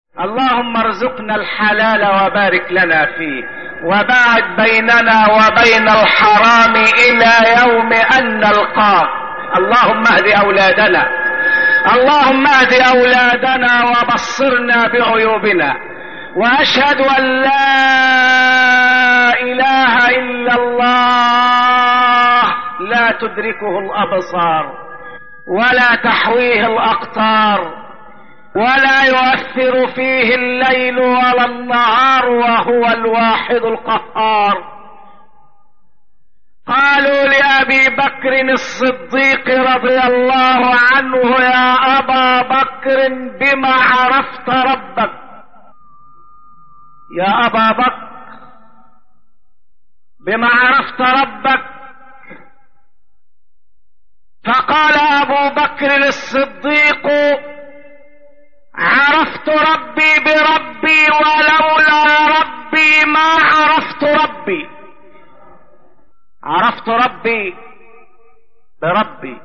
اللهم ارزقنا الحلال وبارك لنا فيه، وباعد بيننا وبين الحرام إلى يوم أن نلقاك. اللهم اهد أولادنا، اللهم اهد أولادنا وبصرنا بعيوبنا، وأشهد أن لا إله إلا الله لا تدركه الأبصار ولا تحويه الأقطار ولا يؤثر فيه الليل ولا النهار، وهو الواحد القهار. قالوا لأبي بكر الصديق رضي الله عنه: يا أبا بكر بما عرفت ربك؟ يا أبا بكر بما عرفت ربك؟ فقال أبو بكر الصديق: عرفت ربي بربي، ولولا ربي ما عرفت ربي. عرفت ربي بربي،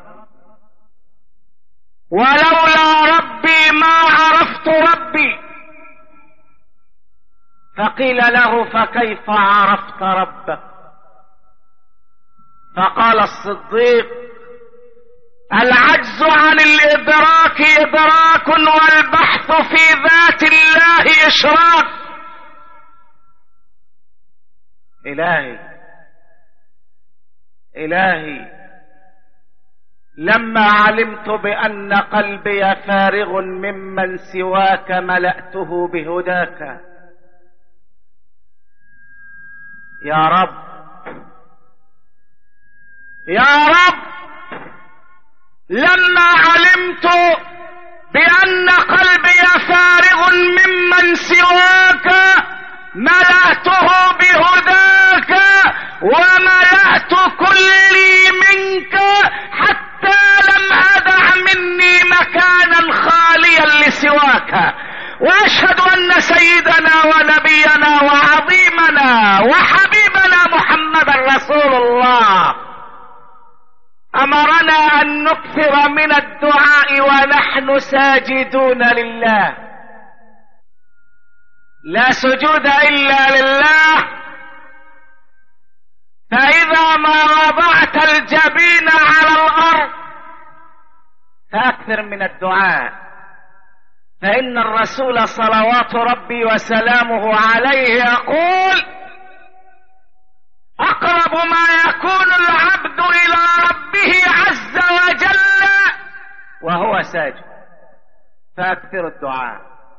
ولولا ربي ما عرفت ربي. فقيل له: فكيف عرفت ربك؟ فقال الصديق: العجز عن الإدراك إدراك، والبحث في ذات الله إشراك. إلهي لما علمت بأن قلبي فارغ ممن سواك ملأته بهداك. يا رب يا رب، لما علمت بأن قلبي فارغ ممن سواك ملأته بهداك، وملأت كلي منك، حتى لم أدع مني مكانا خاليا لسواك. وأشهد أن سيدنا ونبينا وعظيمنا وحبيبنا محمد رسول الله أمرنا أن نكثر من الدعاء ونحن ساجدون لله. لا سجود إلا لله. فإذا ما وضعت الجبين على الأرض فأكثر من الدعاء، فإن الرسول صلوات ربي وسلامه عليه يقول: أقرب ما يكون العبد إلى ربه عز وجل وهو ساجد. فأكثر الدعاء،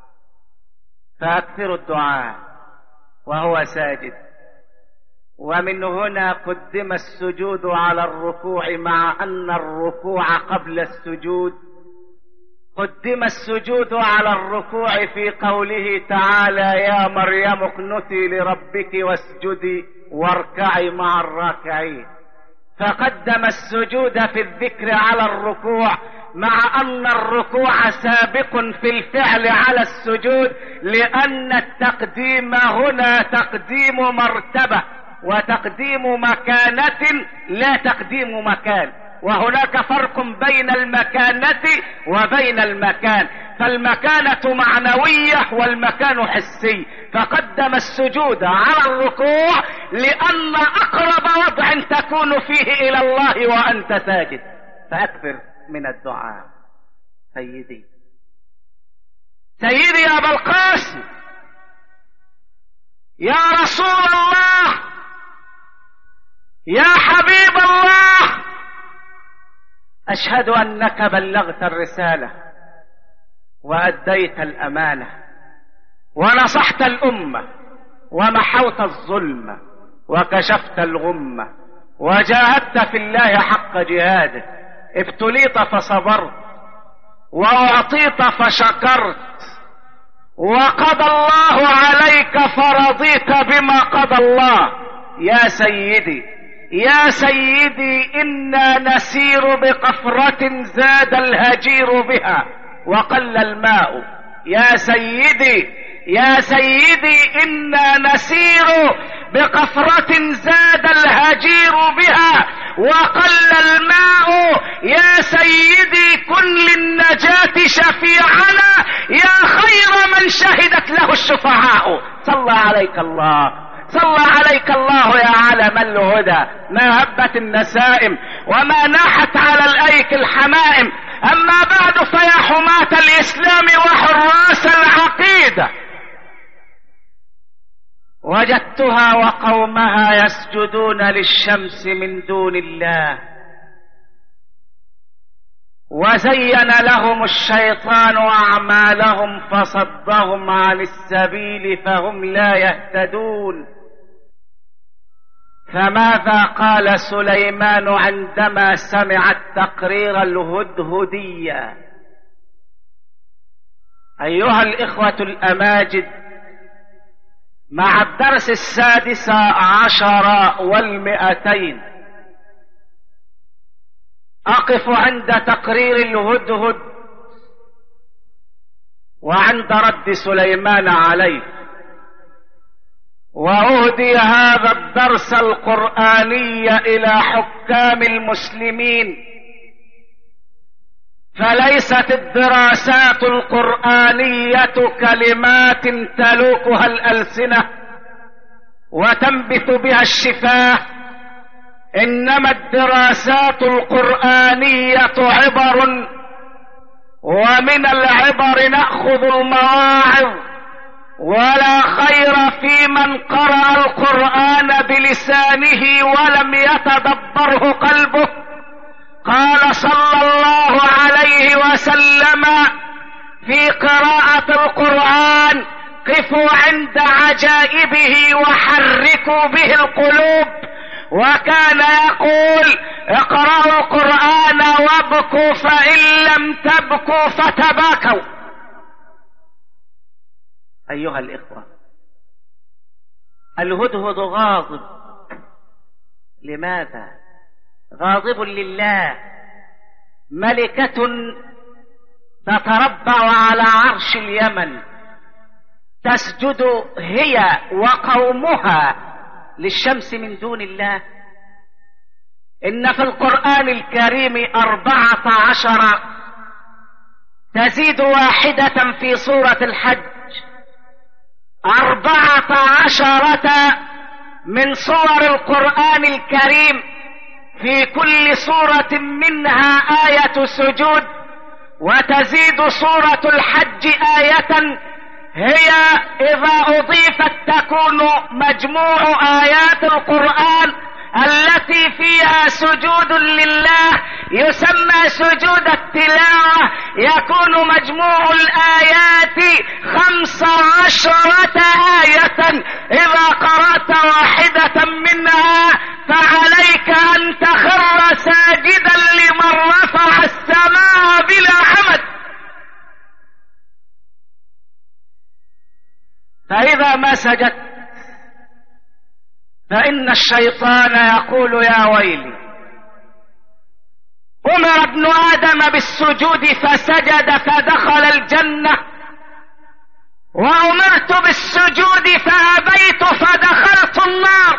فأكثر الدعاء وهو ساجد. ومن هنا قدم السجود على الركوع، مع أن الركوع قبل السجود. قدم السجود على الركوع في قوله تعالى: يا مريم اقنتي لربك واسجدي واركعي مع الراكعين. فقدم السجود في الذكر على الركوع، مع أن الركوع سابق في الفعل على السجود، لأن التقديم هنا تقديم مرتبة وتقديم مكانة، لا تقديم مكان. وهناك فرق بين المكانة وبين المكان، فالمكانة معنوية والمكان حسي. فقدم السجود على الركوع لأن أقرب وضع تكون فيه إلى الله وأنت ساجد. فأكثر من الدعاء. سيدي يا أبا القاسم، يا رسول الله، يا حبيب الله، أشهد أنك بلغت الرسالة وأديت الأمانة ونصحت الأمة ومحوت الظلم وكشفت الغمة وجاهدت في الله حق جهاده. ابتليت فصبرت وأعطيت فشكرت، وقضى الله عليك فرضيت بما قضى الله. يا سيدي إنا نسير بقفرة زاد الهجير بها وقل الماء. يا سيدي إنا نسير بقفرة زاد الهجير بها وقل الماء. يا سيدي كن للنجاة شفيعنا، يا خير من شهدت له الشفعاء. صلى عليك الله، صلى عليك الله يا علم الهدى. ما هبت النسائم وما ناحت على الأيك الحمائم. أما بعد، فيا حماة الإسلام وحراس العقيدة، وجدتها وقومها يسجدون للشمس من دون الله، وزين لهم الشيطان أعمالهم فصدهم عن السبيل فهم لا يهتدون. فماذا قال سليمان عندما سمع التقرير الهدهدي؟ أيها الإخوة الأماجد، مع الدرس 16 و200 أقف عند تقرير الهدهد وعند رد سليمان عليه، وأهدي هذا الدرس القرآني إلى حكام المسلمين. فليست الدراسات القرآنية كلمات تلوكها الألسنة وتنبت بها الشفاه، إنما الدراسات القرآنية عبر، ومن العبر نأخذ المواعظ. ولا خير في من قرأ القرآن بلسانه ولم يتدبره قلبه. قال صلى الله عليه وسلم في قراءة القرآن: قفوا عند عجائبه وحركوا به القلوب. وكان يقول: اقرأوا القرآن وابكوا فإن لم تبكوا فتباكوا. أيها الإخوة، الهدهد غاضب. لماذا؟ غاضب لله. ملكة تتربع على عرش اليمن، تسجد هي وقومها للشمس من دون الله. إن في القرآن الكريم 14 تزيد واحدة في سورة الحج. 14 من صور القرآن الكريم، في كل سورة منها آية سجود. وتزيد سورة الحج آية، هي إذا أضيفت تكون مجموع آيات القرآن التي فيها سجود لله، يسمى سجود التلاوة. يكون مجموع الآيات 15 آية. إذا قرأت واحدة منها فعليك أن تخر ساجدا لمن رفع السماء بلا عمد. فإذا ما سجدت فإن الشيطان يقول: يا ويلي، أمر ابن آدم بالسجود فسجد فدخل الجنة، وأمرت بالسجود فأبيت فدخلت النار.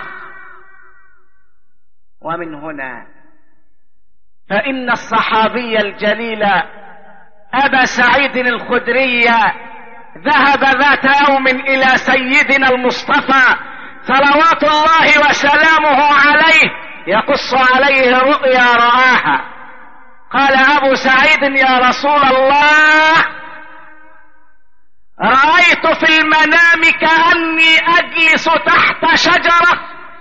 ومن هنا فإن الصحابي الجليل أبا سعيد الخدري ذهب ذات يوم إلى سيدنا المصطفى صلوات الله وسلامه عليه يقص عليه رؤيا رآها. قال أبو سعيد: يا رسول الله، رأيت في المنام كأني أجلس تحت شجرة،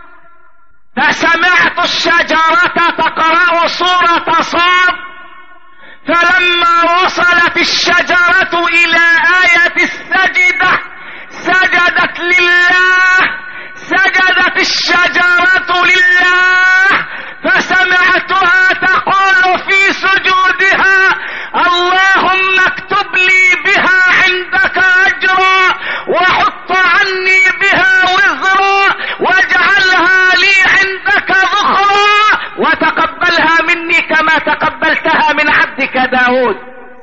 فسمعت الشجرة تقرأ سورة صاد، فلما وصلت الشجرة إلى آية السجدة سجدت لله، سجدت الشجرة لله، فسمعتها تقول في سجودها: اللهم اكتب لي بها عندك أجرا، وحط عني بها وزرا، واجعلها لي عندك ذخرا، وتقبلها مني كما تقبلتها من عبدك داود.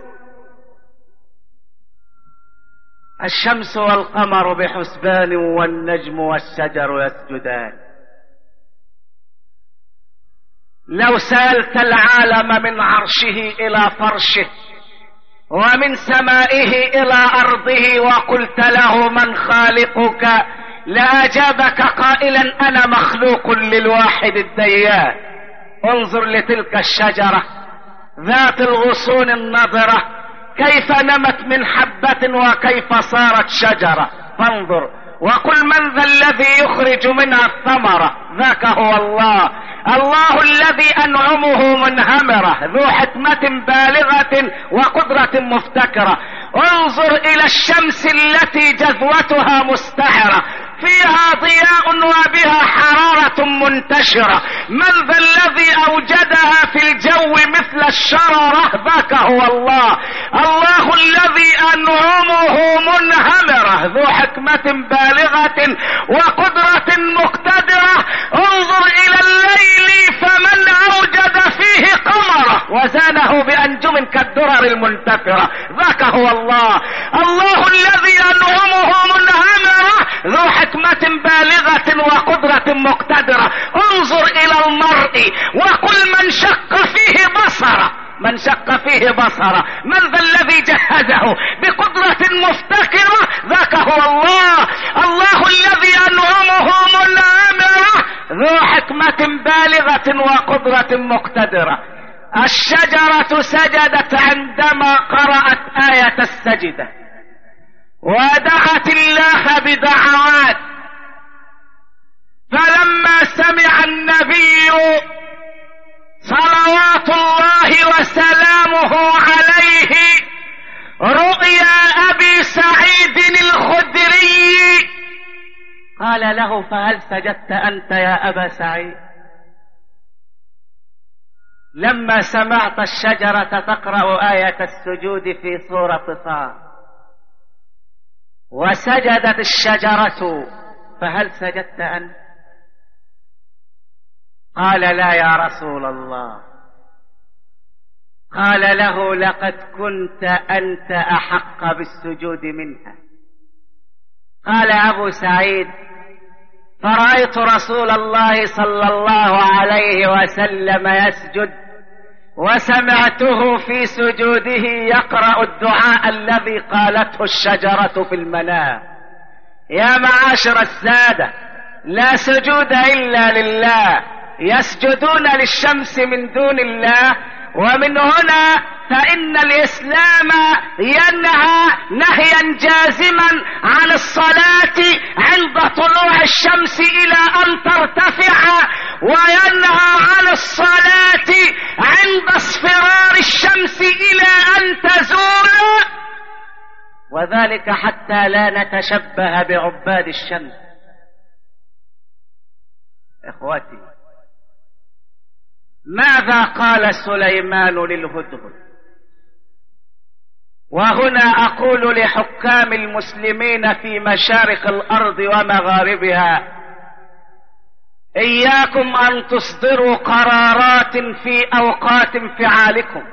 الشمس والقمر بحسبان، والنجم والشجر يسجدان. لو سألت العالم من عرشه إلى فرشه ومن سمائه إلى أرضه وقلت له من خالقك لأجابك قائلا أنا مخلوق للواحد الديان. انظر لتلك الشجرة ذات الغصون النضرة كيف نمت من حبة وكيف صارت شجرة، فانظر وقل من ذا الذي يخرج منها الثمرة، ذاك هو الله، الله الذي أنعمه منهمرة ذو حكمة بالغة وقدرة مفتكرة. انظر إلى الشمس التي جذوتها مستعرة فيها ضياء وبها حرارة منتشرة، من ذا الذي أوجدها في الجو مثل الشررة، ذاك هو الله، الله الذي أنعمه منهمرة ذو حكمة بالغة وقدرة مقتدرة. انظر إلى الليل فمن أوجد فيه قمره وزانه بأنجم كالدرر المنتفرة، ذاك هو الله، الله الذي أنعمه منهمرة ذو حكمة بالغة وقدرة مقتدرة. انظر إلى المرء وقل من شق فيه بصره، من شق فيه بصره، من ذا الذي جهزه بقدرة مفتكرة، ذاك هو الله، الله الذي أنعمه منعمرة ذو حكمة بالغة وقدرة مقتدرة. الشجرة سجدت عندما قرأت آية السجدة ودعت الله بدعوات، فلما سمع النبي صلوات الله وسلامه عليه رؤيا أبي سعيد الخدري قال له فهل سجدت أنت يا أبا سعيد؟ لما سمعت الشجرة تقرأ آية السجود في سورة صاد وسجدت الشجرة فهل سجدت أنت؟ قال لا يا رسول الله. قال له لقد كنت أنت أحق بالسجود منها. قال أبو سعيد فرأيت رسول الله صلى الله عليه وسلم يسجد وسمعته في سجوده يقرأ الدعاء الذي قالته الشجرة في المنام. يا معاشر السادة، لا سجود إلا لله، يسجدون للشمس من دون الله، ومن هنا فإن الإسلام ينهى نهيا جازما عن الصلاة عند طلوع الشمس إلى أن ترتفع، وينهى عن الصلاة عند اصفرار الشمس إلى أن تزول، وذلك حتى لا نتشبه بعباد الشمس. إخوتي، ماذا قال سليمان للهدهد؟ وهنا أقول لحكام المسلمين في مشارق الأرض ومغاربها إياكم أن تصدروا قرارات في أوقات انفعالكم،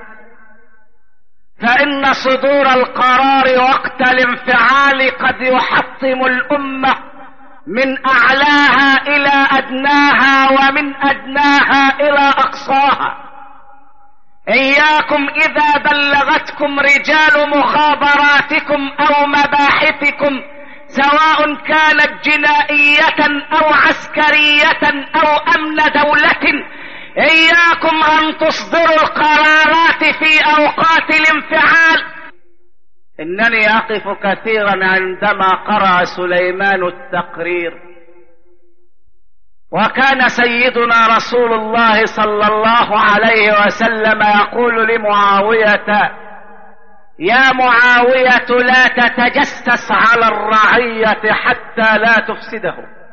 فإن صدور القرار وقت الانفعال قد يحطم الأمة من أعلاها إلى أدناها ومن أدناها إلى أقصاها. إياكم إذا بلغتكم رجال مخابراتكم أو مباحثكم سواء كانت جنائية أو عسكرية أو أمن دولة، إياكم أن تصدروا القرارات في أوقات الانفعال. إنني أقف كثيرا عندما قرأ سليمان التقرير، وكان سيدنا رسول الله صلى الله عليه وسلم يقول لمعاوية: يا معاوية لا تتجسس على الرعية حتى لا تفسده.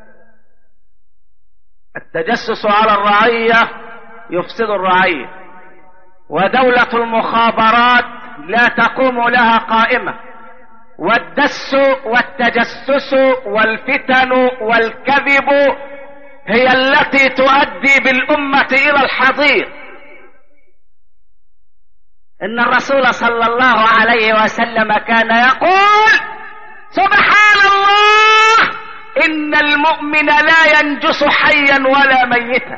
التجسس على الرعية يفسد الرعية، ودولة المخابرات لا تقوم لها قائمة، والدس والتجسس والفتن والكذب هي التي تؤدي بالأمة إلى الحضيض. إن الرسول صلى الله عليه وسلم كان يقول: سبحان الله، إن المؤمن لا ينجس حيا ولا ميتا.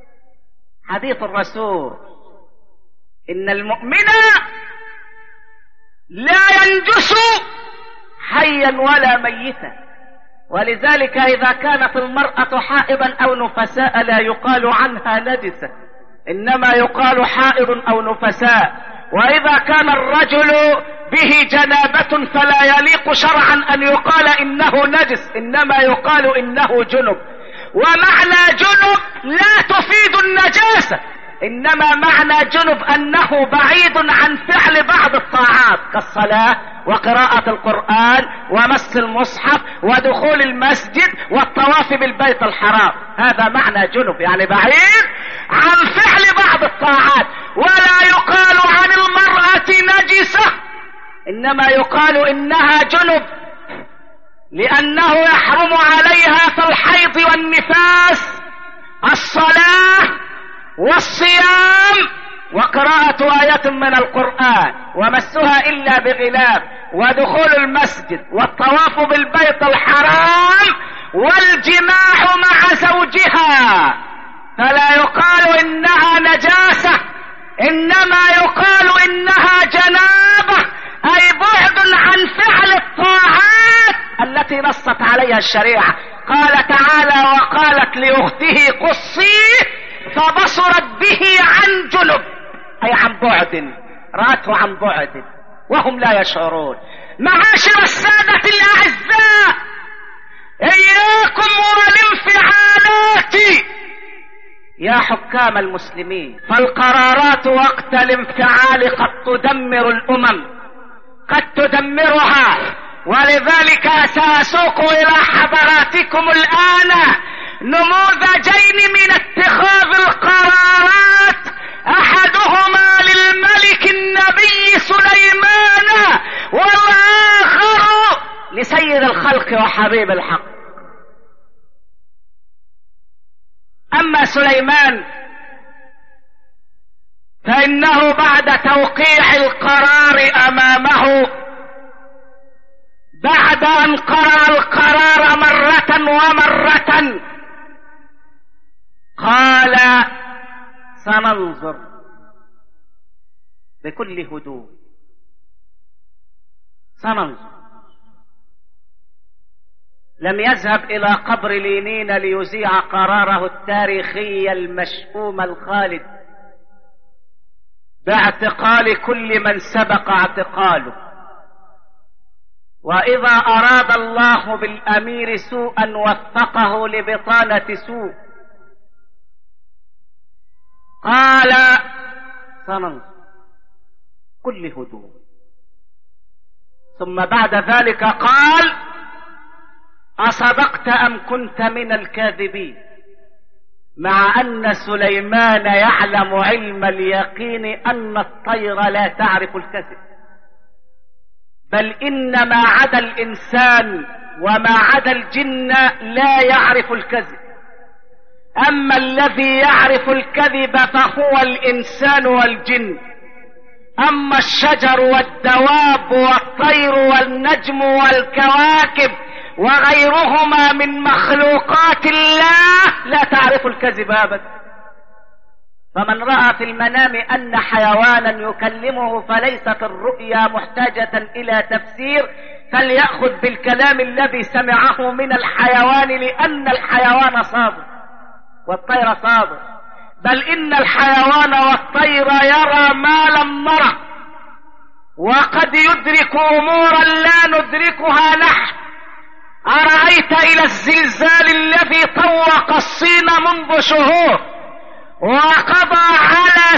حديث الرسول: إن المؤمن لا ينجس حيا ولا ميتا. ولذلك إذا كانت المرأة حائضا أو نفساء لا يقال عنها نجسة، إنما يقال حائض أو نفساء. وإذا كان الرجل به جنابة فلا يليق شرعا أن يقال إنه نجس، إنما يقال إنه جنب. ومعنى جنب لا تفيد النجاسة، إنما معنى جنب أنه بعيد عن فعل بعض الطاعات كالصلاة وقراءة القرآن ومس المصحف ودخول المسجد والطواف بالبيت الحرام. هذا معنى جنب، يعني بعيد عن فعل بعض الطاعات. ولا يقال عن المرأة نجسة، إنما يقال إنها جنب، لأنه يحرم عليها في الحيض والنفاس الصلاة والصيام وقراءة آية من القرآن ومسها إلا بغلاب ودخول المسجد والطواف بالبيت الحرام والجماع مع زوجها. فلا يقال إنها نجاسة، إنما يقال إنها جنابة، أي بعد عن فعل الطاعات التي نصت عليها الشريعة. قال تعالى: وقالت لأخته قصيه فبصرت به عن جنب، أي عن بعد، رأته عن بعد وهم لا يشعرون. معاشر السادة الأعزاء، إياكم والانفعالات يا حكام المسلمين، فالقرارات وقت الانفعال قد تدمر الأمم، قد تدمرها. ولذلك سأسوق إلى حضراتكم الآن نموذجين من اتخاذ القرارات، أحدهما للملك النبي سليمان والآخر لسيد الخلق وحبيب الحق. أما سليمان فإنه بعد توقيع القرار أمامه، بعد أن قرأ القرار مرة ومرة، قال: سننظر بكل هدوء، سننظر. لم يذهب إلى قبر لينين ليذيع قراره التاريخي المشؤوم الخالد باعتقال كل من سبق اعتقاله. وإذا أراد الله بالأمير سوءا وفقه لبطانة سوء. قال: سننظر كل هدوء. ثم بعد ذلك قال: أصدقت أم كنت من الكاذبين؟ مع أن سليمان يعلم علم اليقين أن الطير لا تعرف الكذب، بل إن ما عدا الإنسان وما عدا الجن لا يعرف الكذب. أما الذي يعرف الكذب فهو الإنسان والجن. أما الشجر والدواب والطير والنجم والكواكب وغيرهما من مخلوقات الله لا تعرف الكذب أبدا. فمن رأى في المنام أن حيوانا يكلمه فليست الرؤيا محتاجة إلى تفسير، فليأخذ بالكلام الذي سمعه من الحيوان، لأن الحيوان صادق والطير صادق، بل إن الحيوان والطير يرى ما لم نره، وقد يدرك أمورا لا ندركها نحن. أرأيت إلى الزلزال الذي طوق الصين منذ شهور وقضى على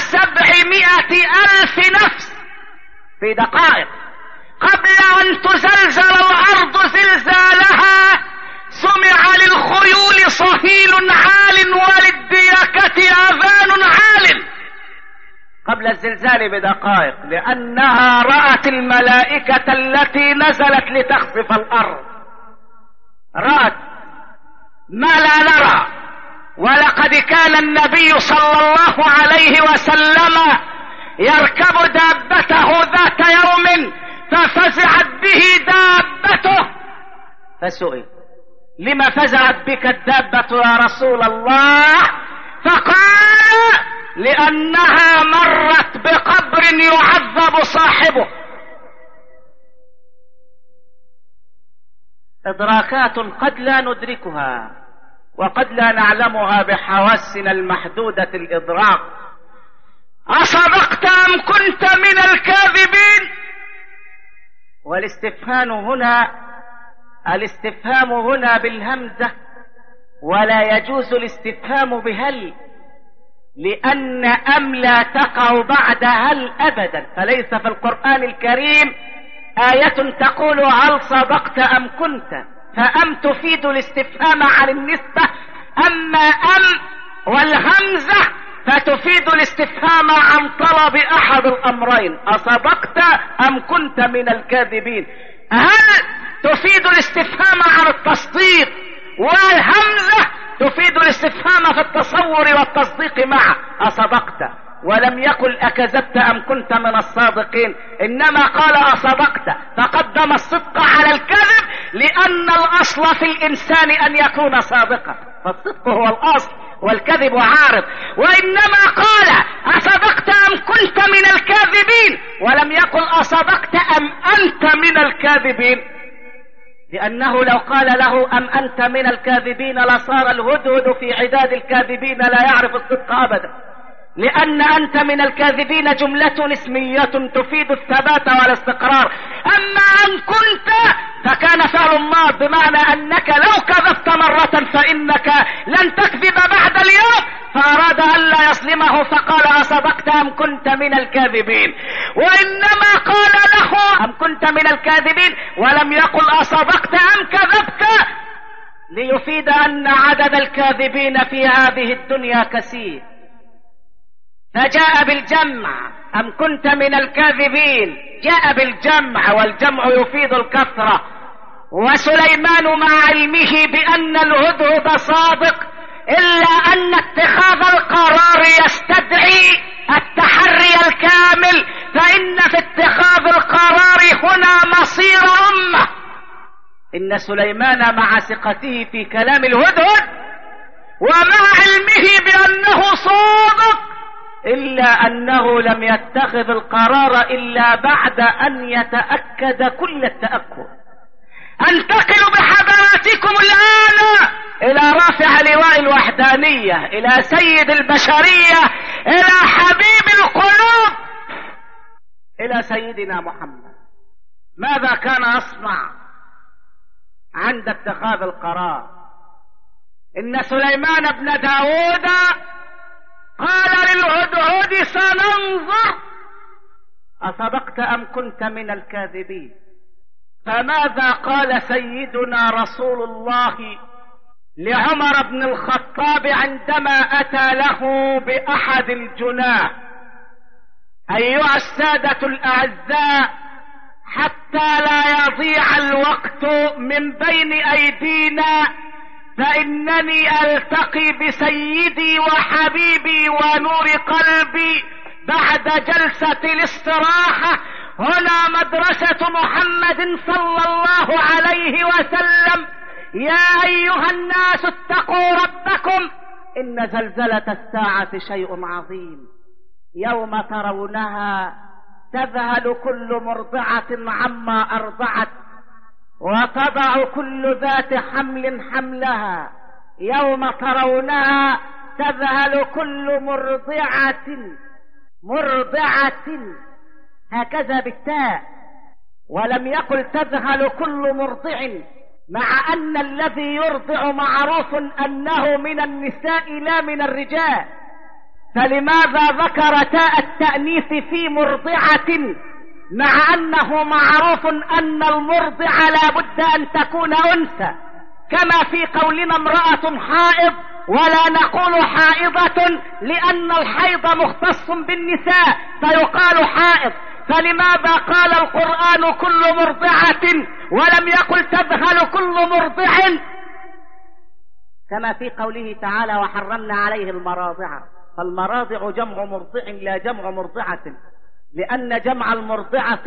700,000 نفس في دقائق، قبل أن تزلزل الأرض زلزالها سمع للخيول صهيل عال وللديكة آذان عال قبل الزلزال بدقائق، لأنها رأت الملائكة التي نزلت لتخسف الأرض، رأت ما لا نرى. ولقد كان النبي صلى الله عليه وسلم يركب دابته ذات يوم ففزعت به دابته، فسئل: لما فزعت بك الدابة يا رسول الله؟ فقال: لأنها مرت بقبر يعذب صاحبه، إدراكات قد لا ندركها وقد لا نعلمها بحواسنا المحدودة الإدراك. أصدقت أم كنت من الكاذبين؟ الاستفهام هنا بالهمزة، ولا يجوز الاستفهام بهل، لأن أم لا تقع بعد هل أبدا. فليس في القرآن الكريم آية تقول هل صدقت أم كنت، فأم تفيد الاستفهام عن النسبة، أما أم والهمزة فتفيد الاستفهام عن طلب أحد الأمرين، أصدقت أم كنت من الكاذبين. هل تفيد الاستفهام عن التصديق، والهمزة تفيد الاستفهام في التصور والتصديق معه، أصدقت، ولم يقل أكذبت أم كنت من الصادقين، إنما قال أصدقت، فقدم الصدق على الكذب، لأن الأصل في الإنسان أن يكون صادقا، فالصدق هو الأصل والكذب عارض. وإنما قال أصدقت أم كنت من الكاذبين، ولم يقل أصدقت أم أنت من الكاذبين، لأنه لو قال له أم أنت من الكاذبين لصار الهدهد في عداد الكاذبين لا يعرف الصدق أبدا، لأن أنت من الكاذبين جملة اسمية تفيد الثبات والاستقرار. أما أن كنت فكان فعل ماض، بمعنى أنك لو كذبت مرة فإنك لن تكذب بعد اليوم، فأراد ألا يظلمه فقال أصدقت أم كنت من الكاذبين، وإنما قال له أم كنت من الكاذبين ولم يقل أصدقت أم كذبت، ليفيد أن عدد الكاذبين في هذه الدنيا كثير، فجاء بالجمع أم كنت من الكاذبين، جاء بالجمع، والجمع يفيد الكثرة. وسليمان مع علمه بأن الهدهد صادق، إلا أن اتخاذ القرار يستدعي التحري الكامل، فإن في اتخاذ القرار هنا مصير أمة. إن سليمان مع ثقته في كلام الهدهد ومع علمه بأنه صادق، إلا أنه لم يتخذ القرار إلا بعد أن يتأكد كل التأكد. أنتقل بحضراتكم الآن إلى رافع لواء الوحدانية، إلى سيد البشرية، إلى حبيب القلوب، إلى سيدنا محمد. ماذا كان يصنع عند اتخاذ القرار؟ إن سليمان بن داود قال للهدهد سننظر أصدقت أم كنت من الكاذبين. فماذا قال سيدنا رسول الله لعمر بن الخطاب عندما أتى له بأحد الجناه؟ أيها السادة الأعزاء، حتى لا يضيع الوقت من بين أيدينا، فإنني ألتقي بسيدي وحبيبي ونور قلبي بعد جلسة الاستراحة هنا مدرسة محمد صلى الله عليه وسلم. يا أيها الناس اتقوا ربكم، إن زلزلة الساعة شيء عظيم، يوم ترونها تذهل كل مرضعة عما أرضعت وتضع كل ذات حمل حملها، يوم ترونها تذهل كل مرضعة هكذا بالتاء، ولم يقل تذهل كل مرضع، مع أن الذي يرضع معروف أنه من النساء لا من الرجال، فلماذا ذكر تاء التأنيث في مرضعة مع أنه معروف أن المرضع لا بد أن تكون أنثى، كما في قولنا امرأة حائض ولا نقول حائضة لأن الحيض مختص بالنساء فيقال حائض. فلماذا قال القرآن كل مرضعة ولم يقل تذهل كل مرضع، كما في قوله تعالى وحرمنا عليه المراضع؟ فالمراضع جمع مرضع لا جمع مرضعة، لأن جمع المرضعة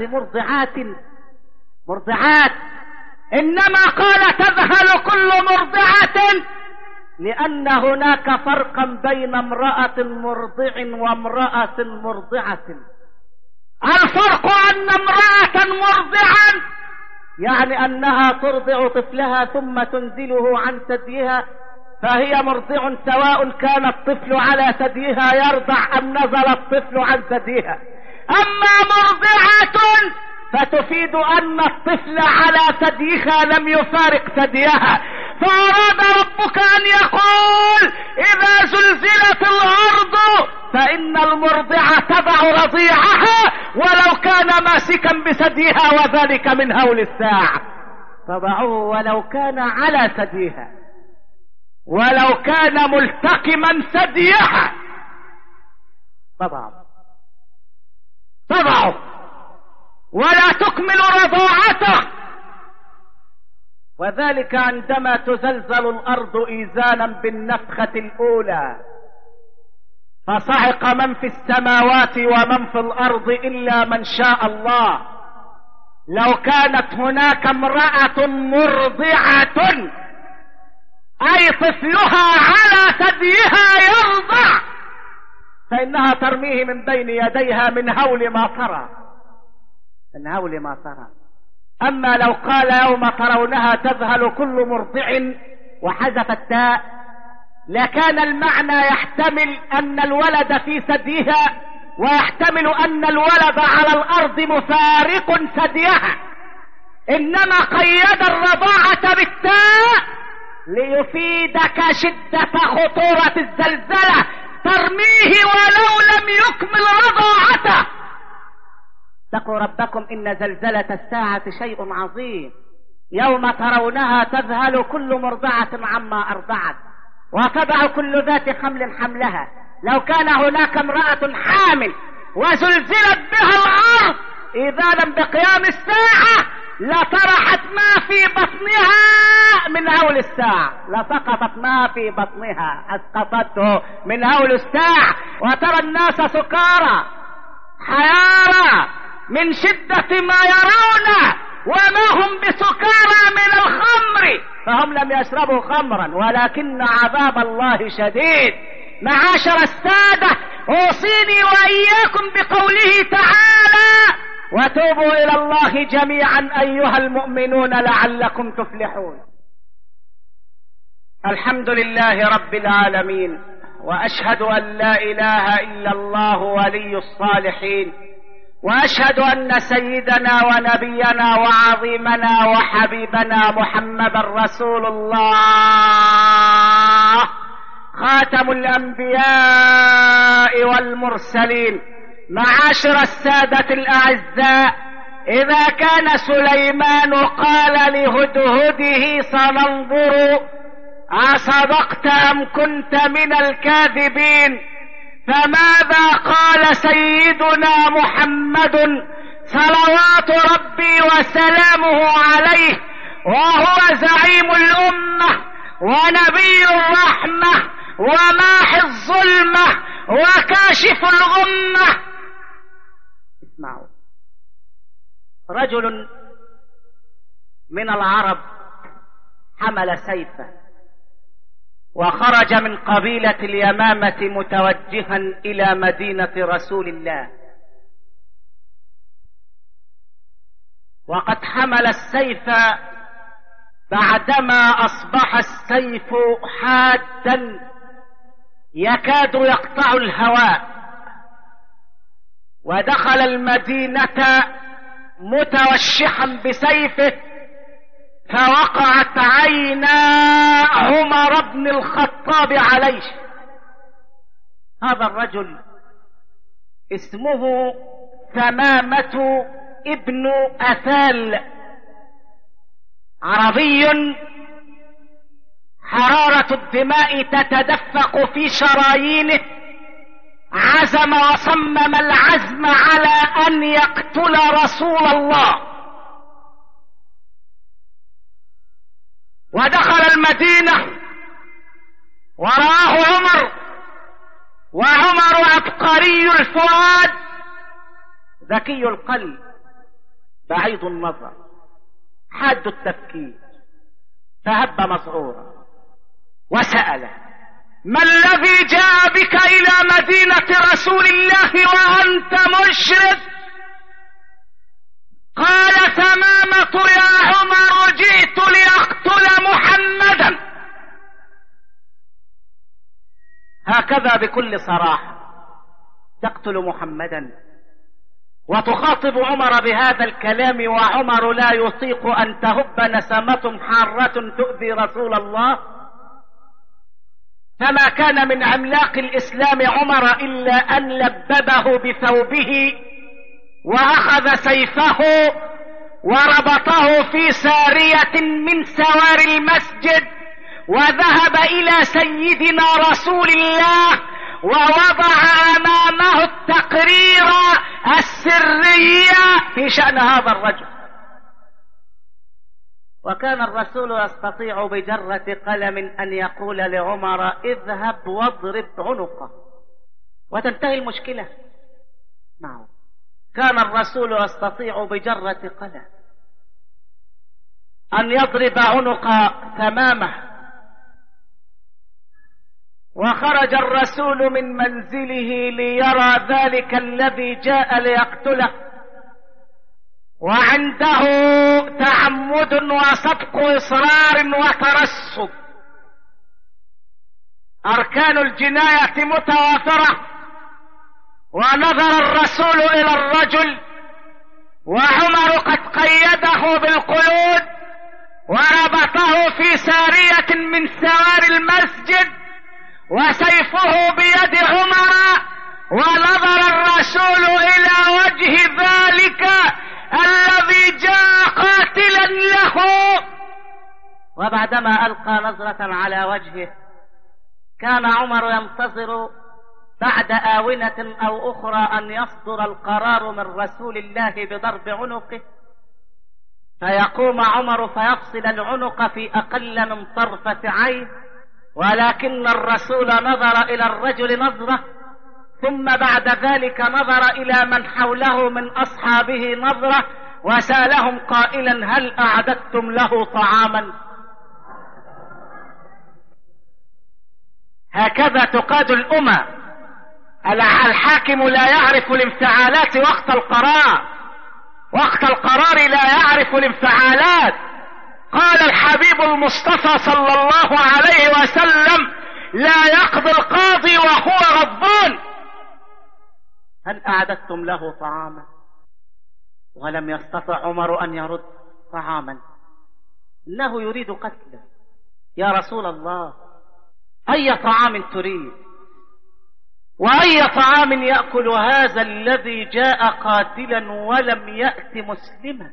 مرضعات، إنما قال تذهل كل مرضعة لأن هناك فرقا بين امرأة مرضع وامرأة مرضعة. الفرق أن امرأة مرضعا يعني أنها ترضع طفلها ثم تنزله عن ثديها، فهي مرضع سواء كان الطفل على ثديها يرضع أم نزل الطفل عن ثديها. أما مرضعة فتفيد أن الطفل على ثديها لم يفارق ثديها، فأراد ربك أن يقول إذا زلزلت الأرض فإن المرضعة تضع رضيعها ولو كان ماسكا بثديها، وذلك من هول الساعة. تضعه ولو كان على ثديها، ولو كان ملتقما ثديها تضعه ولا تكمل رضاعته. وذلك عندما تزلزل الأرض إيزانا بالنفخة الأولى، فصعق من في السماوات ومن في الأرض إلا من شاء الله. لو كانت هناك امرأة مرضعة أي طفلها على ثديها يرضع، فإنها ترميه من بين يديها من هول ما ترى. أما لو قال يوم ترونها تذهل كل مرضع وحذف التاء، لكان المعنى يحتمل أن الولد في ثديها، ويحتمل أن الولد على الأرض مفارق ثديها، إنما قيد الرضاعة بالتاء ليفيدك شدة خطورة الزلزلة، ترميه ولو لم يكمل رضاعته. اتقوا ربكم إن زلزلة الساعة شيء عظيم، يوم ترونها تذهل كل مرضعة عما أرضعت وتضع كل ذات حمل حملها. لو كان هناك امرأة حامل وزلزلت بها الأرض إذانا بقيام الساعة لطرحت ما في بطنها من هول الساعة، لسقطت ما في بطنها أسقطته من هول الساعة. وترى الناس سكارى حيارى من شدة ما يرون، وما هم بسكارى من الخمر، فهم لم يشربوا خمرا ولكن عذاب الله شديد. معاشر السادة، أوصيني وإياكم بقوله تعالى: وتوبوا إلى الله جميعا أيها المؤمنون لعلكم تفلحون. الحمد لله رب العالمين، وأشهد أن لا إله إلا الله ولي الصالحين، وأشهد أن سيدنا ونبينا وعظيمنا وحبيبنا محمدا رسول الله، خاتم الأنبياء والمرسلين. معاشر السادة الأعزاء، إذا كان سليمان قال لهدهده: سننظر أصدقت أم كنت من الكاذبين، فماذا قال سيدنا محمد صلوات ربي وسلامه عليه، وهو زعيم الأمة ونبي الرحمة وماحي الظلمة وكاشف الغمة؟ اسمعوا. رجل من العرب حمل سيفا وخرج من قبيلة اليمامة متوجها إلى مدينة رسول الله، وقد حمل السيف بعدما أصبح السيف حادا يكاد يقطع الهواء، ودخل المدينة متوشحا بسيفه، فوقعت عينا عمر بن الخطاب عليه. هذا الرجل اسمه ثمامة ابن أثال، عربي حرارة الدماء تتدفق في شرايينه، عزم وصمم العزم على أن يقتل رسول الله، ودخل المدينة ورآه عمر، وعمر عبقري الفؤاد ذكي القلب بعيد النظر حاد التفكير، فهب مسعورا وسأله: ما الذي جاء بك إلى مدينة رسول الله وأنت مشرك؟ قال: ثمامة يا هكذا بكل صراحة تقتل محمدا وتخاطب عمر بهذا الكلام، وعمر لا يطيق أن تهب نسمة حارة تؤذي رسول الله. فما كان من عملاق الإسلام عمر إلا أن لببه بثوبه وأخذ سيفه وربطه في سارية من سوار المسجد، وذهب إلى سيدنا رسول الله ووضع أمامه التقرير السري في شأن هذا الرجل. وكان الرسول يستطيع بجرة قلم أن يقول لعمر اذهب واضرب عنقه وتنتهي المشكلة. نعم، كان الرسول يستطيع بجرة قلم أن يضرب عنق تمامه. وخرج الرسول من منزله ليرى ذلك الذي جاء ليقتله، وعنده تعمد وسبق إصرار وترصد، أركان الجناية متوافرة. ونظر الرسول إلى الرجل وعمر قد قيده بالقيود وربطه في سارية من سوار المسجد وسيفه بيد عمر، ونظر الرسول إلى وجه ذلك الذي جاء قاتلا له، وبعدما ألقى نظرة على وجهه كان عمر ينتظر بعد آونة أو أخرى أن يصدر القرار من رسول الله بضرب عنقه، فيقوم عمر فيفصل العنق في أقل من طرفة عين. ولكن الرسول نظر إلى الرجل نظرة، ثم بعد ذلك نظر إلى من حوله من أصحابه نظرة، وسألهم قائلا هل أعددتم له طعاما؟ هكذا تقاد الأمة. الحاكم لا يعرف الانفعالات وقت القرار لا يعرف الانفعالات. قال الحبيب المصطفى صلى الله عليه وسلم لا يقضي القاضي وهو غضبان. هل أعددتم له طعاما؟ ولم يستطع عمر أن يرد طعاما، إنه يريد قتله. يا رسول الله أي طعام تريد؟ وأي طعام يأكل هذا الذي جاء قاتلا ولم يأت مسلما؟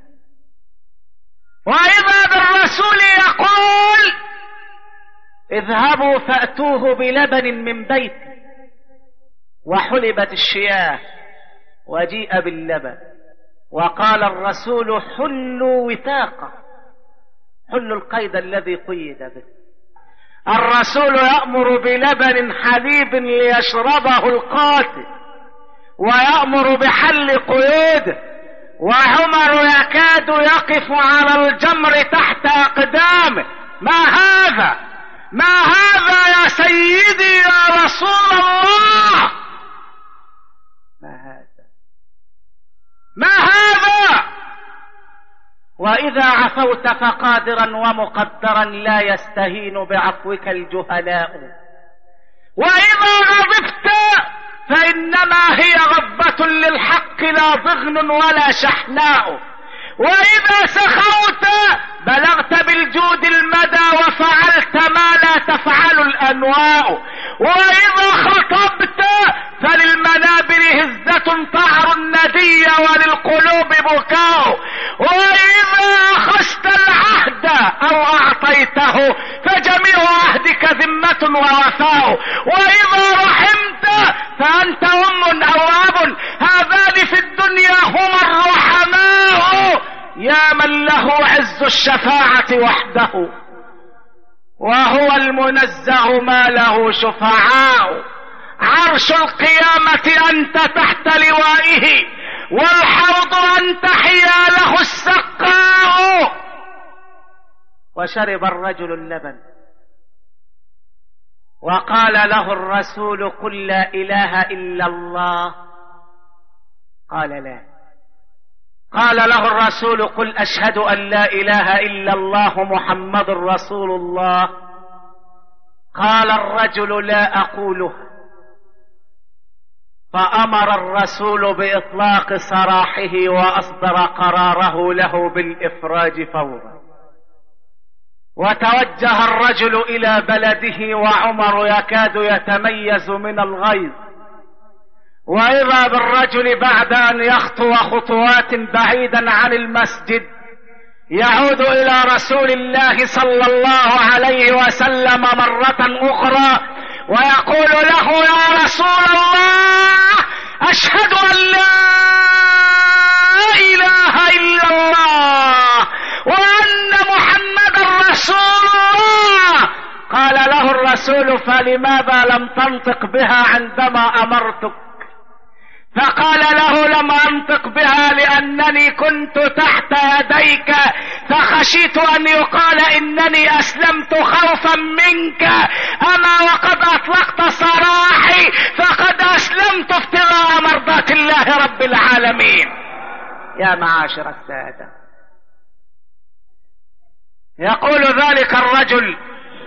وإذا بالرسول يقول اذهبوا فأتوه بلبن من بيتي، وحلبت الشياه وجيء باللبن، وقال الرسول حلوا وثاقه، حلوا القيد الذي قيد به. الرسول يأمر بلبن حليب ليشربه القاتل، ويأمر بحل قيوده، وعمر يكاد يقف على الجمر تحت أقدامه. ما هذا يا سيدي يا رسول الله؟ ما هذا؟ وإذا عفوت فقادرا ومقدرا لا يستهين بعفوك الجهلاء، وإذا غضبت فإنما هي غضبة للحق لا ضغن ولا شحناء، وإذا سخوت بلغت بالجود المدى وفعلت ما لا تفعل الأنواء، وإذا خطبت فللمنابر هزة طعر الندي وللقلوب بكاء، وإذا أخذت العهد أو أعطيته فجميع عهدك ذمة ووفاء، وإذا رحمت فأنت أم أو أب، هذان في الدنيا هما الرحماء، يا من له عز الشفاعة وحده وهو المنزه ما له شفعاء. عرش القيامة أنت تحت لوائه، والحوض أنت حياله السقاء. وشرب الرجل اللبن، وقال له الرسول قل لا إله إلا الله، قال لا. قال له الرسول قل أشهد أن لا إله إلا الله محمد رسول الله، قال الرجل لا أقوله. فأمر الرسول بإطلاق سراحه وأصدر قراره له بالإفراج فورا. وتوجه الرجل إلى بلده وعمر يكاد يتميز من الغيظ، وإذا بالرجل بعد أن يخطو خطوات بعيدا عن المسجد يعود إلى رسول الله صلى الله عليه وسلم مرة أخرى ويقول له: يا رسول الله، أشهد أن لا إله إلا الله وأن محمدا رسول الله. قال له الرسول: فلماذا لم تنطق بها عندما أمرتك؟ فقال له: لم أنطق بها لأنني كنت تحت يديك فخشيت أن يقال إنني أسلمت خوفا منك، أما وقد أطلقت سراحي فقد أسلمت ابتغاء مرضات الله رب العالمين. يا معاشر السادة، يقول ذلك الرجل: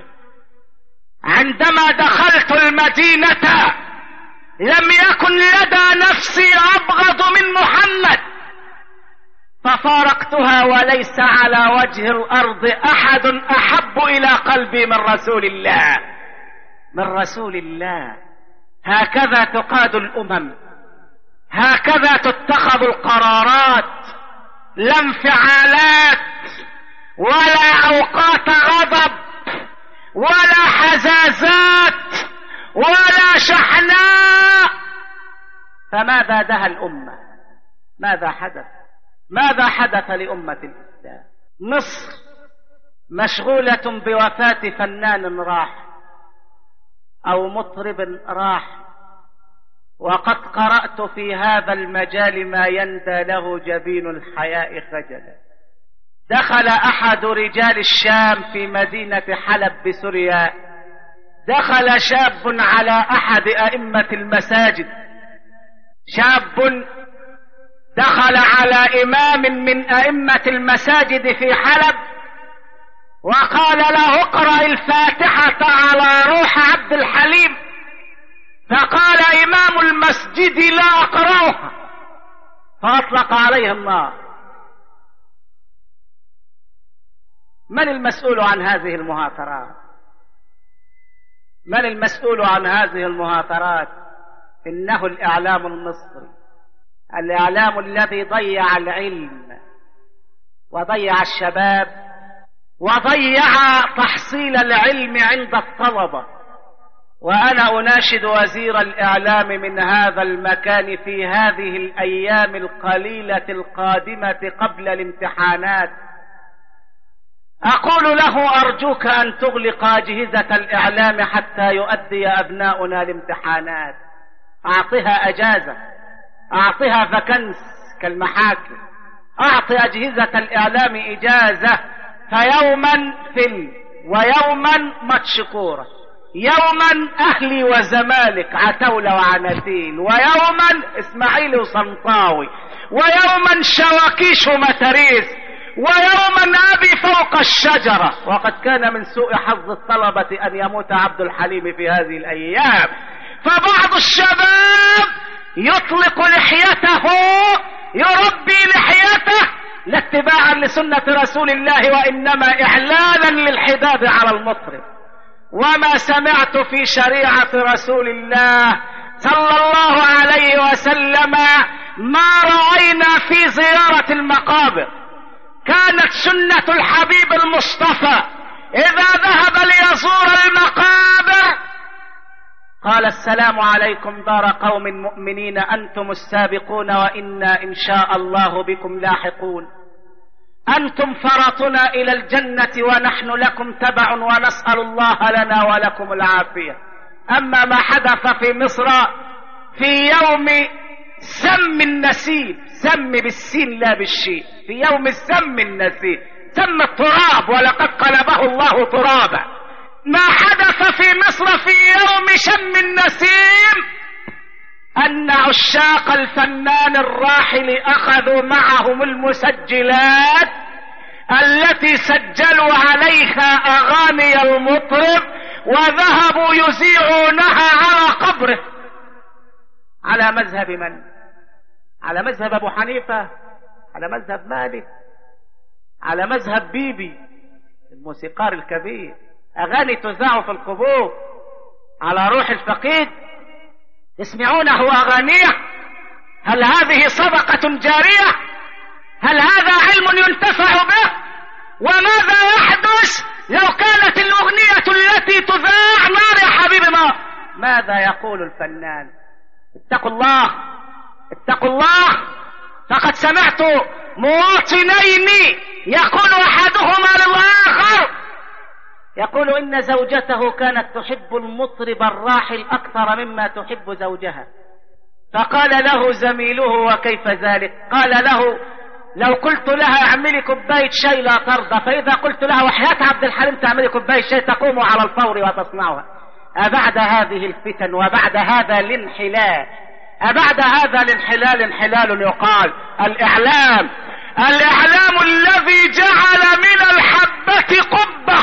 عندما دخلت المدينة لم يكن لدى نفسي أبغض من محمد، ففارقتها وليس على وجه الأرض أحد أحب إلى قلبي من رسول الله. من رسول الله. هكذا تقاد الأمم، هكذا تتخذ القرارات، لا انفعالات ولا أوقات غضب ولا حزازات ولا شحناء. فماذا دها الأمة؟ ماذا حدث؟ ماذا حدث لأمة الإسلام؟ مصر مشغولة بوفاة فنان راح أو مطرب راح، وقد قرأت في هذا المجال ما يندى له جبين الحياء خجلا. دخل أحد رجال الشام في مدينة حلب بسوريا، دخل شاب على أحد أئمة المساجد، شاب دخل على إمام من أئمة المساجد في حلب وقال له: اقرأ الفاتحة على روح عبد الحليم. فقال إمام المسجد: لا أقرأها، فأطلق عليه النار. من المسؤول عن هذه المهاترات؟ من المسؤول عن هذه المهاترات؟ إنه الإعلام المصري، الإعلام الذي ضيع العلم وضيع الشباب وضيع تحصيل العلم عند الطلبة. وأنا أناشد وزير الإعلام من هذا المكان في هذه الأيام القليلة القادمة قبل الامتحانات، أقول له: أرجوك أن تغلق أجهزة الإعلام حتى يؤدي أبناؤنا الامتحانات. أعطها أجازة، أعطها فكنس كالمحاكم، أعطي أجهزة الإعلام إجازة، فيوما فيلم ويوما ماتش كورة، يوما أهلي وزمالك عتاولة وعنتين، ويوما إسماعيل وصنطاوي، ويوما شواكيش ومتاريس، ويوما أبي فوق الشجرة. وقد كان من سوء حظ الطلبة أن يموت عبد الحليم في هذه الأيام. فبعض الشباب يطلق لحيته، يربي لحيته لا اتباعا لسنة رسول الله وإنما إعلانا للحداد على المطرب. وما سمعت في شريعة رسول الله صلى الله عليه وسلم ما رأينا في زيارة المقابر. كانت سنة الحبيب المصطفى إذا ذهب ليزور المقابر قال: السلام عليكم دار قوم مؤمنين، أنتم السابقون وإنا إن شاء الله بكم لاحقون، أنتم فرطنا إلى الجنة ونحن لكم تبع، ونسأل الله لنا ولكم العافية. أما ما حدث في مصر في يوم سم النسيم، سم بالسين لا بالشين، في يوم السم النسيم، سم التراب ولقد قلبه الله ترابا. ما حدث في مصر في يوم شم النسيم أن عشاق الفنان الراحل أخذوا معهم المسجلات التي سجلوا عليها أغاني المطرب وذهبوا يذيعونها على قبره، على مذهب من؟ على مذهب أبو حنيفة؟ على مذهب مالك؟ على مذهب بيبي الموسيقار الكبير؟ أغاني تذاع في القبور على روح الفقيد يسمعونه أغانيه؟ هل هذه صدقة جارية؟ هل هذا علم ينتفع به؟ وماذا يحدث لو كانت الأغنية التي تذاع نار يا حبيبي نار؟ ماذا يقول الفنان؟ اتقوا الله، اتقوا الله. فقد سمعت مواطنين يقول أحدهما للآخر، يقول إن زوجته كانت تحب المطرب الراحل أكثر مما تحب زوجها. فقال له زميله وكيف ذلك؟ قال له لو قلت لها اعملي كوباية شاي لا ترضى، فإذا قلت لها وحياة عبد الحليم تعملي كوباية شاي تقوم على الفور وتصنعها. أبعد هذه الفتن وبعد هذا الانحلال، أبعد هذا الانحلال انحلال يقال الإعلام، الإعلام الذي جعل من الحبة قبة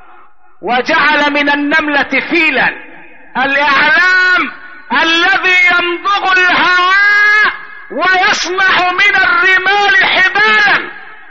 وجعل من النملة فيلا، الإعلام الذي يمضغ الهواء ويصنع من الرمال حبالا.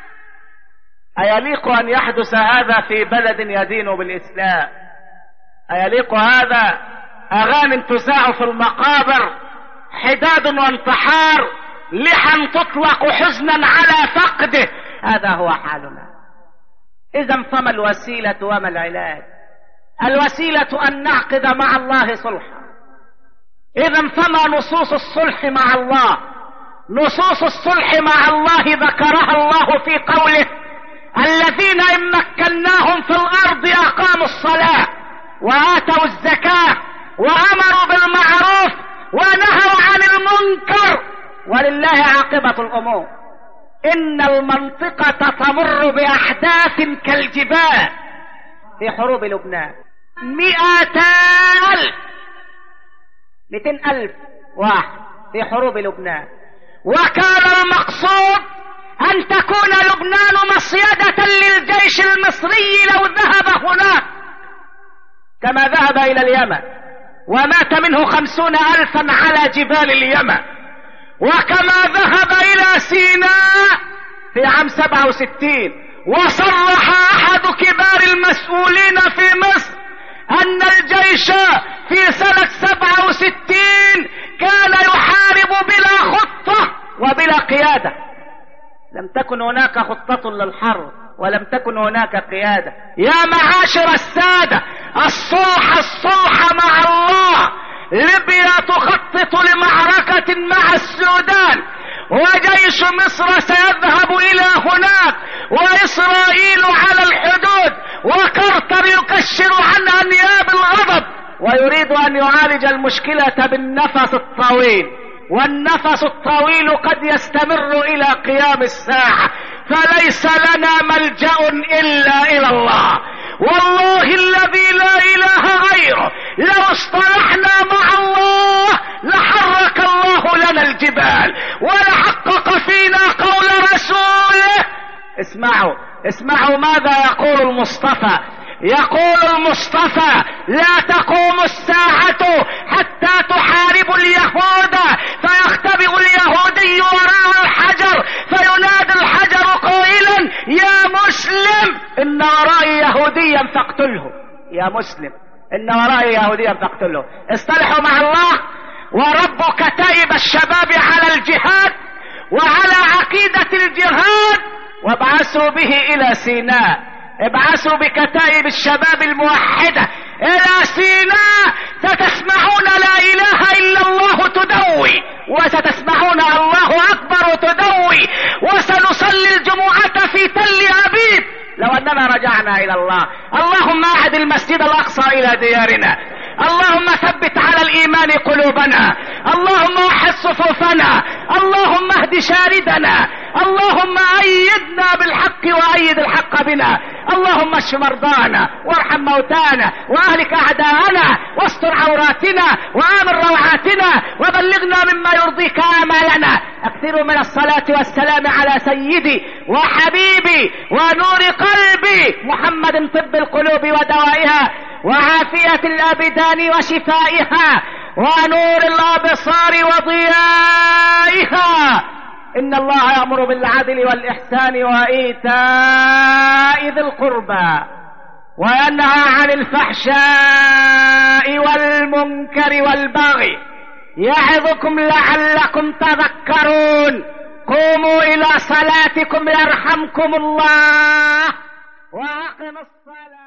أيليق أن يحدث هذا في بلد يدين بالإسلام؟ أيليق هذا؟ أغاني تذاع في المقابر، حداد وانتحار، لحن تطلق حزنا على فقده. هذا هو حالنا. إذا فما الوسيلة وما العلاج؟ الوسيلة أن نعقد مع الله صلحا. إذا فما نصوص الصلح مع الله؟ نصوص الصلح مع الله ذكرها الله في قوله الذين إن مكناهم في الأرض أقاموا الصلاة وآتوا الزكاة وأمروا بالمعروف ونهوا عن المنكر ولله عاقبة الأمور. إن المنطقة تمر بأحداث كالجبال. في حروب لبنان 200,000 واحد في حروب لبنان، وكان المقصود أن تكون لبنان مصيدة للجيش المصري لو ذهب هناك كما ذهب إلى اليمن ومات منه 50,000 على جبال اليمن، وكما ذهب إلى سيناء في عام 67. وصرح أحد كبار المسؤولين في مصر أن الجيش في سنة 67 كان يحارب بلا خطة وبلا قيادة. لم تكن هناك خطة للحرب ولم تكن هناك قيادة. يا معاشر السادة، الصلح مع الله. ليبيا تخطط لمعركة مع السودان، وجيش مصر سيذهب إلى هناك، وإسرائيل على الحدود، وكارتر يكشر عن أنياب الغضب ويريد أن يعالج المشكلة بالنفس الطويل، والنفس الطويل قد يستمر إلى قيام الساعة. فليس لنا ملجأ إلا إلى الله، والله الذي لا إله غيره لو اصطلحنا مع الله لحرك الله لنا الجبال ولحقق فينا قول رسوله. اسمعوا ماذا يقول المصطفى. يقول المصطفى لا تقوم الساعة حتى تحارب اليهود، فيختبئ اليهودي وراء الحجر فينادي الحجر قائلا يا مسلم إن ورائي يهوديا فاقتله. يا مسلم إن ورائي يهوديا فاقتله. اصطلحوا مع الله، ورب كتائب الشباب على الجهاد وعلى عقيدة الجهاد، وابعثوا به إلى سيناء. ابعثوا بكتائب الشباب الموحدة إلى سيناء، ستسمعون لا إله إلا الله تدوي، وستسمعون الله أكبر تدوي، وسنصلي الجمعة في تل أبيب لو أننا رجعنا إلى الله. اللهم أعد المسجد الأقصى إلى ديارنا، اللهم ثبت على الإيمان قلوبنا، اللهم وحد صفوفنا، اللهم اهد شاردنا، اللهم أيدنا بالحق وأيد الحق بنا، اللهم اشف مرضانا وارحم موتانا وأهلك أعداءنا واستر عوراتنا وآمن روعاتنا وبلغنا مما يرضيك آمالنا. أكثروا من الصلاة والسلام على سيدي وحبيبي ونور قلبي محمد، طب القلوب ودوائها وعافية الأبدان وشفائها ونور الأبصار وضيائها. إن الله يأمر بالعدل والإحسان وإيتاء ذي القربى وينهى عن الفحشاء والمنكر والبغي يعظكم لعلكم تذكرون. قوموا إلى صلاتكم يرحمكم الله وأقم الصلاة.